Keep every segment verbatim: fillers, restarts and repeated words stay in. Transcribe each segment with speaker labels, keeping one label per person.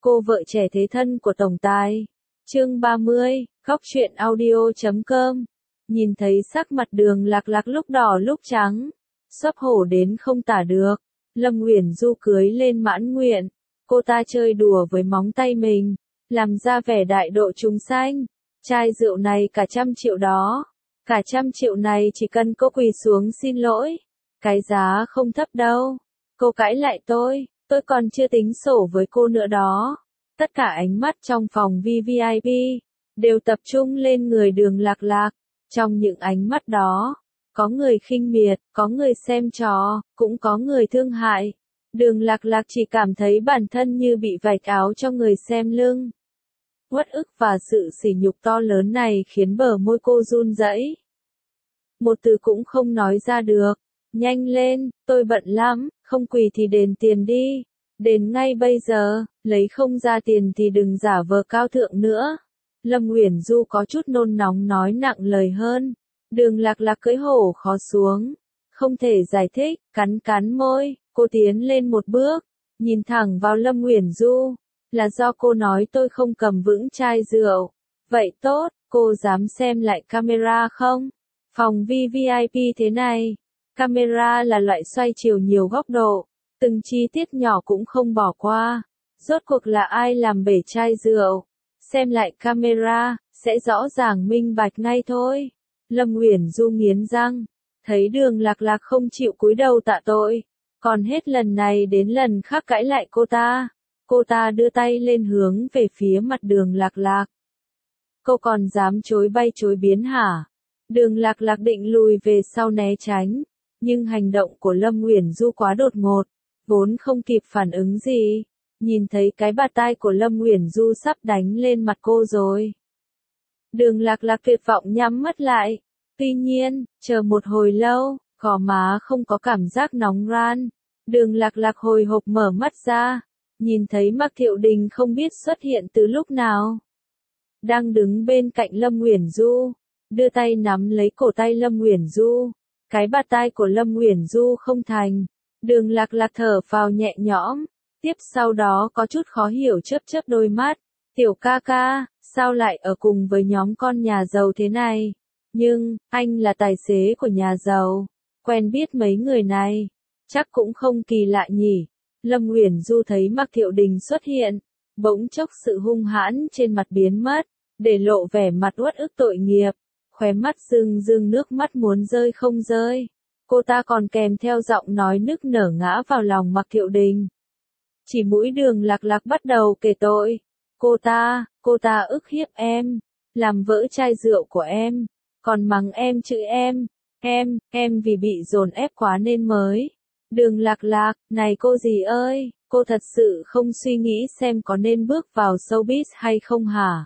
Speaker 1: Cô vợ trẻ thế thân của tổng tài. Chương ba mươi, góc truyện audio chấm com. Nhìn thấy sắc mặt Đường Lạc Lạc lúc đỏ lúc trắng, xấu hổ đến không tả được. Lâm Uyển Du cưới lên mãn nguyện, cô ta chơi đùa với móng tay mình, làm ra vẻ đại độ chúng sanh. Chai rượu này cả trăm triệu đó, cả trăm triệu này chỉ cần cô quỳ xuống xin lỗi, cái giá không thấp đâu. Cô cãi lại tôi, tôi còn chưa tính sổ với cô nữa đó. Tất cả ánh mắt trong phòng vê vê i pê đều tập trung lên người Đường Lạc Lạc. Trong những ánh mắt đó, có người khinh miệt, có người xem trò, cũng có người thương hại. Đường Lạc Lạc chỉ cảm thấy bản thân như bị vạch áo cho người xem lưng. Uất ức và sự sỉ nhục to lớn này khiến bờ môi cô run rẩy. Một từ cũng không nói ra được. Nhanh lên, tôi bận lắm, không quỳ thì đền tiền đi. Đền ngay bây giờ, lấy không ra tiền thì đừng giả vờ cao thượng nữa. Lâm Uyển Du có chút nôn nóng nói nặng lời hơn. Đường Lạc Lạc cưỡi hổ khó xuống. Không thể giải thích, cắn cắn môi, cô tiến lên một bước, nhìn thẳng vào Lâm Uyển Du. Là do cô nói tôi không cầm vững chai rượu. Vậy tốt, cô dám xem lại camera không? Phòng vê vê i pê thế này, camera là loại xoay chiều nhiều góc độ, từng chi tiết nhỏ cũng không bỏ qua. Rốt cuộc là ai làm bể chai rượu? Xem lại camera, sẽ rõ ràng minh bạch ngay thôi. Lâm Uyển Du nghiến răng, thấy Đường Lạc Lạc không chịu cúi đầu tạ tội, còn hết lần này đến lần khác cãi lại cô ta. Cô ta đưa tay lên hướng về phía mặt Đường Lạc Lạc. Cô còn dám chối bay chối biến hả? Đường Lạc Lạc định lùi về sau né tránh, nhưng hành động của Lâm Uyển Du quá đột ngột, vốn không kịp phản ứng gì. Nhìn thấy cái bạt tai của Lâm Uyển Du sắp đánh lên mặt cô rồi. Đường Lạc Lạc tuyệt vọng nhắm mắt lại. Tuy nhiên, chờ một hồi lâu, gò má không có cảm giác nóng ran. Đường Lạc Lạc hồi hộp mở mắt ra, nhìn thấy Mạc Thiệu Đình không biết xuất hiện từ lúc nào. Đang đứng bên cạnh Lâm Uyển Du, đưa tay nắm lấy cổ tay Lâm Uyển Du. Cái bạt tai của Lâm Uyển Du không thành. Đường Lạc Lạc thở phào nhẹ nhõm. Tiếp sau đó có chút khó hiểu chớp chớp đôi mắt. Tiểu ca ca, sao lại ở cùng với nhóm con nhà giàu thế này? Nhưng, anh là tài xế của nhà giàu, quen biết mấy người này, chắc cũng không kỳ lạ nhỉ. Lâm Uyển Du thấy Mạc Thiệu Đình xuất hiện, bỗng chốc sự hung hãn trên mặt biến mất, để lộ vẻ mặt uất ức tội nghiệp, khóe mắt rưng rưng nước mắt muốn rơi không rơi. Cô ta còn kèm theo giọng nói nức nở ngã vào lòng Mạc Thiệu Đình. Chỉ mũi Đường Lạc Lạc bắt đầu kể tội. Cô ta, cô ta ức hiếp em, làm vỡ chai rượu của em, còn mắng em chữ em, em, em vì bị dồn ép quá nên mới. Đường Lạc Lạc, này cô dì ơi, cô thật sự không suy nghĩ xem có nên bước vào showbiz hay không hả?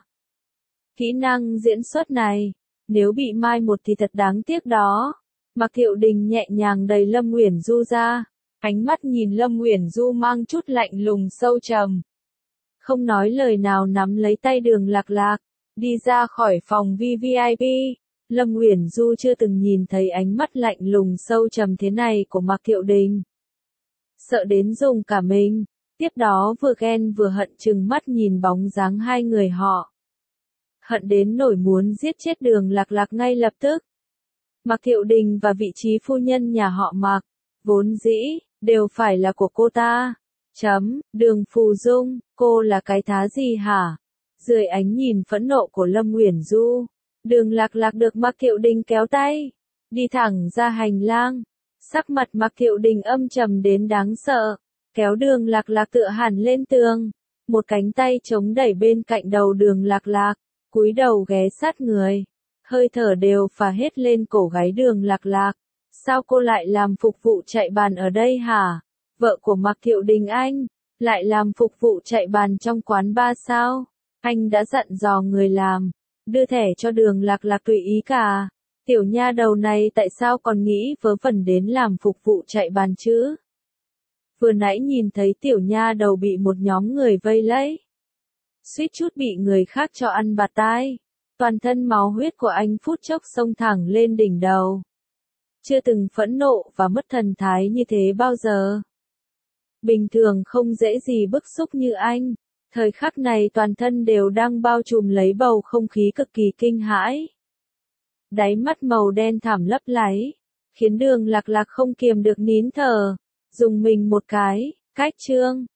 Speaker 1: Kỹ năng diễn xuất này, nếu bị mai một thì thật đáng tiếc đó. Mạc Thiệu Đình nhẹ nhàng đẩy Lâm Uyển Du ra, ánh mắt nhìn Lâm Uyển Du mang chút lạnh lùng sâu trầm. Không nói lời nào nắm lấy tay Đường Lạc Lạc, đi ra khỏi phòng vê vê i pê. Lâm Uyển Du chưa từng nhìn thấy ánh mắt lạnh lùng sâu trầm thế này của Mạc Thiệu Đình. Sợ đến rùng cả mình, tiếp đó vừa ghen vừa hận trừng mắt nhìn bóng dáng hai người họ. Hận đến nỗi muốn giết chết Đường Lạc Lạc ngay lập tức. Mạc Thiệu Đình và vị trí phu nhân nhà họ Mạc, vốn dĩ, đều phải là của cô ta. Chấm, Đường Phù Dung, cô là cái thá gì hả? Dưới ánh nhìn phẫn nộ của Lâm Uyển Du, Đường Lạc Lạc được Mạc Thiệu Đình kéo tay, đi thẳng ra hành lang. Sắc mặt Mạc Thiệu Đình âm trầm đến đáng sợ, kéo Đường Lạc Lạc tựa hẳn lên tường, một cánh tay chống đẩy bên cạnh đầu Đường Lạc Lạc, cúi đầu ghé sát người, hơi thở đều phả hết lên cổ gáy Đường Lạc Lạc. Sao cô lại làm phục vụ chạy bàn ở đây hả? Vợ của Mạc Thiệu Đình anh, lại làm phục vụ chạy bàn trong quán bar sao? Anh đã dặn dò người làm, đưa thẻ cho Đường Lạc Lạc tùy ý cả. Tiểu nha đầu này tại sao còn nghĩ vớ vẩn đến làm phục vụ chạy bàn chứ? Vừa nãy nhìn thấy tiểu nha đầu bị một nhóm người vây lấy, suýt chút bị người khác cho ăn bạt tai. Toàn thân máu huyết của anh phút chốc xông thẳng lên đỉnh đầu. Chưa từng phẫn nộ và mất thần thái như thế bao giờ. Bình thường không dễ gì bức xúc như anh, Thời khắc này toàn thân đều đang bao trùm lấy bầu không khí cực kỳ kinh hãi. Đáy mắt màu đen thẳm lấp láy, khiến Đường Lạc Lạc không kiềm được nín thở, dùng mình một cái, cách chương.